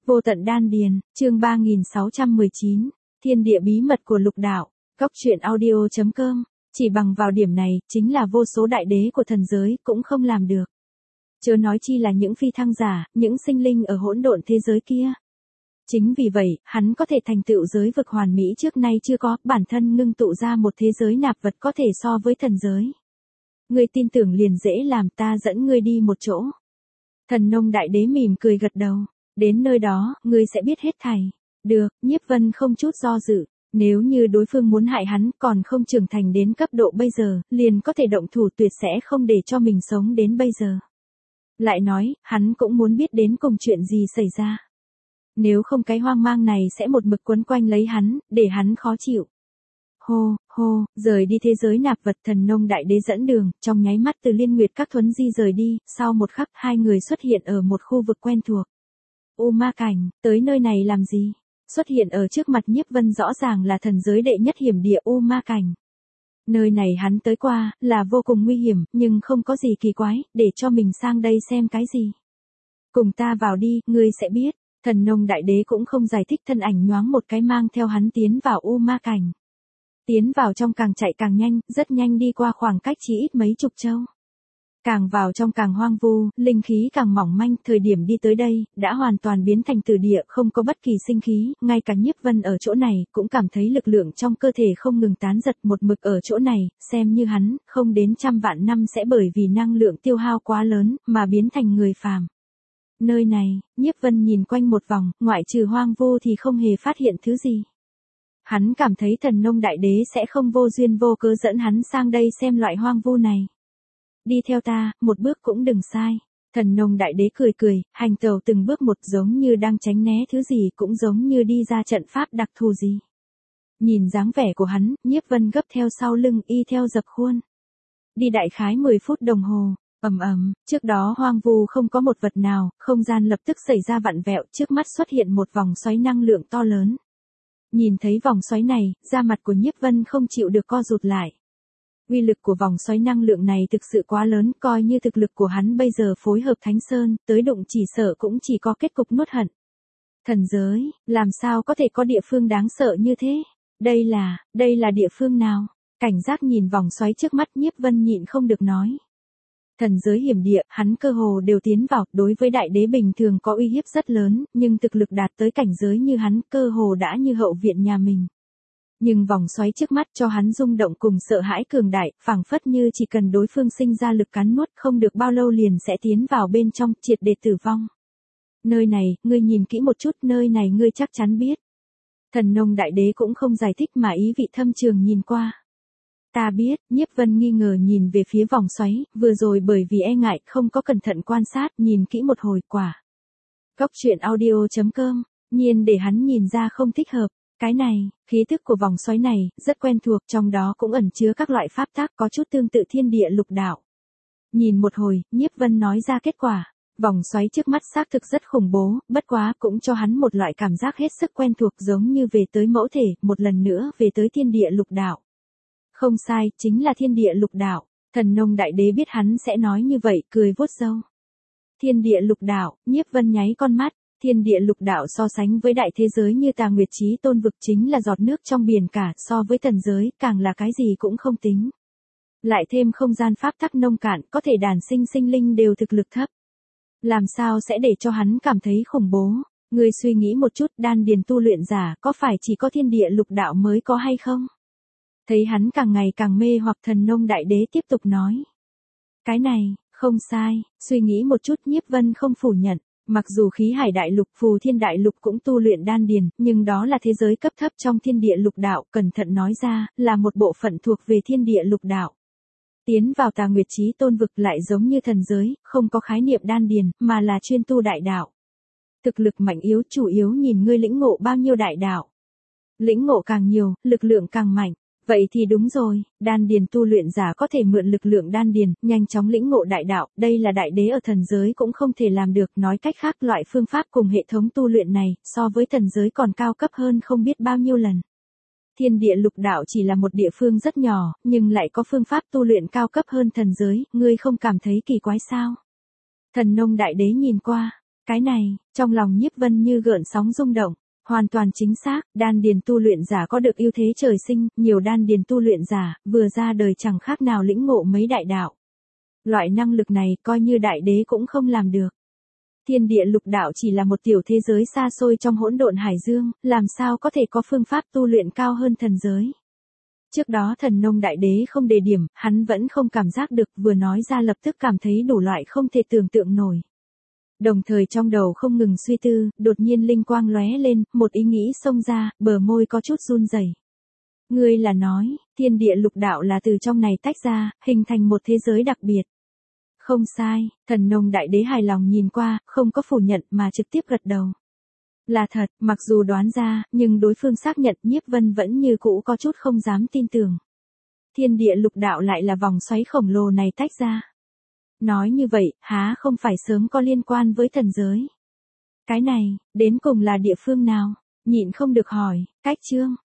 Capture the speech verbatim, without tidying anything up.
Vô tận đan điền, chương ba nghìn sáu trăm mười chín, thiên địa bí mật của lục đạo, góc truyện audio chấm com, chỉ bằng vào điểm này, chính là vô số đại đế của thần giới cũng không làm được. Chớ nói chi là những phi thăng giả, những sinh linh ở hỗn độn thế giới kia. Chính vì vậy, hắn có thể thành tựu giới vực hoàn mỹ trước nay chưa có, bản thân ngưng tụ ra một thế giới nạp vật có thể so với thần giới. Ngươi tin tưởng liền dễ làm, ta dẫn ngươi đi một chỗ. Thần nông đại đế mỉm cười gật đầu. Đến nơi đó, ngươi sẽ biết hết thảy. Được, Nhiếp Vân không chút do dự. Nếu như đối phương muốn hại hắn còn không trưởng thành đến cấp độ bây giờ, liền có thể động thủ, tuyệt sẽ không để cho mình sống đến bây giờ. Lại nói, hắn cũng muốn biết đến cùng chuyện gì xảy ra. Nếu không cái hoang mang này sẽ một mực quấn quanh lấy hắn, để hắn khó chịu. Hô, hô, rời đi thế giới nạp vật, thần nông đại đế dẫn đường, trong nháy mắt từ Liên Nguyệt Các thuấn di rời đi, sau một khắc hai người xuất hiện ở một khu vực quen thuộc. U Ma Cảnh, tới nơi này làm gì? Xuất hiện ở trước mặt Nhiếp Vân rõ ràng là thần giới đệ nhất hiểm địa U Ma Cảnh. Nơi này hắn tới qua, là vô cùng nguy hiểm, nhưng không có gì kỳ quái, để cho mình sang đây xem cái gì. Cùng ta vào đi, ngươi sẽ biết. Thần nông đại đế cũng không giải thích, thân ảnh nhoáng một cái mang theo hắn tiến vào U Ma Cảnh. Tiến vào trong càng chạy càng nhanh, rất nhanh đi qua khoảng cách chỉ ít mấy chục châu. Càng vào trong càng hoang vu, linh khí càng mỏng manh, thời điểm đi tới đây, đã hoàn toàn biến thành tử địa, không có bất kỳ sinh khí, ngay cả Nhiếp Vân ở chỗ này, cũng cảm thấy lực lượng trong cơ thể không ngừng tán giật, một mực ở chỗ này, xem như hắn, không đến trăm vạn năm sẽ bởi vì năng lượng tiêu hao quá lớn, mà biến thành người phàm. Nơi này, Nhiếp Vân nhìn quanh một vòng, ngoại trừ hoang vu thì không hề phát hiện thứ gì. Hắn cảm thấy thần nông đại đế sẽ không vô duyên vô cớ dẫn hắn sang đây xem loại hoang vu này. Đi theo ta, một bước cũng đừng sai. Thần nông đại đế cười cười, hành tẩu từng bước một, giống như đang tránh né thứ gì, cũng giống như đi ra trận pháp đặc thù gì. Nhìn dáng vẻ của hắn, Nhiếp Vân gấp theo sau lưng, y theo dập khuôn. Đi đại khái mười phút đồng hồ, ầm ầm, trước đó hoang vu không có một vật nào, không gian lập tức xảy ra vặn vẹo, trước mắt xuất hiện một vòng xoáy năng lượng to lớn. Nhìn thấy vòng xoáy này, da mặt của Nhiếp Vân không chịu được co rụt lại. Uy lực của vòng xoáy năng lượng này thực sự quá lớn, coi như thực lực của hắn bây giờ phối hợp Thánh Sơn, tới đụng chỉ sợ cũng chỉ có kết cục nuốt hận. Thần giới, làm sao có thể có địa phương đáng sợ như thế? Đây là, đây là địa phương nào? Cảnh giác nhìn vòng xoáy trước mắt, Nhiếp Vân nhịn không được nói. Thần giới hiểm địa, hắn cơ hồ đều tiến vào, đối với đại đế bình thường có uy hiếp rất lớn, nhưng thực lực đạt tới cảnh giới như hắn, cơ hồ đã như hậu viện nhà mình. Nhưng vòng xoáy trước mắt cho hắn rung động cùng sợ hãi cường đại, phảng phất như chỉ cần đối phương sinh ra lực cắn nuốt, không được bao lâu liền sẽ tiến vào bên trong, triệt để tử vong. Nơi này, ngươi nhìn kỹ một chút, nơi này ngươi chắc chắn biết. Thần nông đại đế cũng không giải thích mà ý vị thâm trường nhìn qua. Ta biết, Nhiếp Vân nghi ngờ nhìn về phía vòng xoáy, vừa rồi bởi vì e ngại, không có cẩn thận quan sát, nhìn kỹ một hồi, quả. Góc truyện audio chấm com, nhiên để hắn nhìn ra không thích hợp. Cái này, khí thức của vòng xoáy này, rất quen thuộc, trong đó cũng ẩn chứa các loại pháp tắc có chút tương tự thiên địa lục đạo. Nhìn một hồi, Nhiếp Vân nói ra kết quả. Vòng xoáy trước mắt xác thực rất khủng bố, bất quá cũng cho hắn một loại cảm giác hết sức quen thuộc, giống như về tới mẫu thể, một lần nữa về tới thiên địa lục đạo. Không sai, chính là thiên địa lục đạo. Thần nông đại đế biết hắn sẽ nói như vậy, cười vuốt râu. Thiên địa lục đạo, Nhiếp Vân nháy con mắt. Thiên địa lục đạo so sánh với đại thế giới như Tà Nguyệt Chí Tôn vực chính là giọt nước trong biển cả, so với thần giới, càng là cái gì cũng không tính. Lại thêm không gian pháp tắc nông cạn, có thể đàn sinh sinh linh đều thực lực thấp. Làm sao sẽ để cho hắn cảm thấy khủng bố? Ngươi suy nghĩ một chút, đan điền tu luyện giả, có phải chỉ có thiên địa lục đạo mới có hay không? Thấy hắn càng ngày càng mê hoặc, thần nông đại đế tiếp tục nói. Cái này, không sai, suy nghĩ một chút, Nhiếp Vân không phủ nhận. Mặc dù khí hải đại lục, phù thiên đại lục cũng tu luyện đan điền, nhưng đó là thế giới cấp thấp trong thiên địa lục đạo, cẩn thận nói ra, là một bộ phận thuộc về thiên địa lục đạo. Tiến vào Tà Nguyệt Chí Tôn vực lại giống như thần giới, không có khái niệm đan điền, mà là chuyên tu đại đạo. Thực lực mạnh yếu chủ yếu nhìn ngươi lĩnh ngộ bao nhiêu đại đạo. Lĩnh ngộ càng nhiều, lực lượng càng mạnh. Vậy thì đúng rồi, đan điền tu luyện giả có thể mượn lực lượng đan điền, nhanh chóng lĩnh ngộ đại đạo, đây là đại đế ở thần giới cũng không thể làm được, nói cách khác loại phương pháp cùng hệ thống tu luyện này, so với thần giới còn cao cấp hơn không biết bao nhiêu lần. Thiên địa lục đạo chỉ là một địa phương rất nhỏ, nhưng lại có phương pháp tu luyện cao cấp hơn thần giới, ngươi không cảm thấy kỳ quái sao? Thần nông đại đế nhìn qua, Cái này, trong lòng Nhiếp Vân như gợn sóng rung động, hoàn toàn chính xác, đan điền tu luyện giả có được ưu thế trời sinh, nhiều đan điền tu luyện giả, vừa ra đời chẳng khác nào lĩnh ngộ mấy đại đạo. Loại năng lực này coi như đại đế cũng không làm được. Thiên địa lục đạo chỉ là một tiểu thế giới xa xôi trong hỗn độn hải dương, làm sao có thể có phương pháp tu luyện cao hơn thần giới. Trước đó thần nông đại đế không đề điểm, hắn vẫn không cảm giác được, vừa nói ra lập tức cảm thấy đủ loại không thể tưởng tượng nổi. Đồng thời trong đầu không ngừng suy tư, đột nhiên linh quang lóe lên, một ý nghĩ xông ra, bờ môi có chút run rẩy. Ngươi là nói, thiên địa lục đạo là từ trong này tách ra, hình thành một thế giới đặc biệt. Không sai, thần nông đại đế hài lòng nhìn qua, không có phủ nhận mà trực tiếp gật đầu. Là thật, mặc dù đoán ra, nhưng đối phương xác nhận Nhiếp Vân vẫn như cũ có chút không dám tin tưởng. Thiên địa lục đạo lại là vòng xoáy khổng lồ này tách ra. Nói như vậy, há không phải sớm có liên quan với thần giới. Cái này, đến cùng là địa phương nào? Nhịn không được hỏi, cách chương.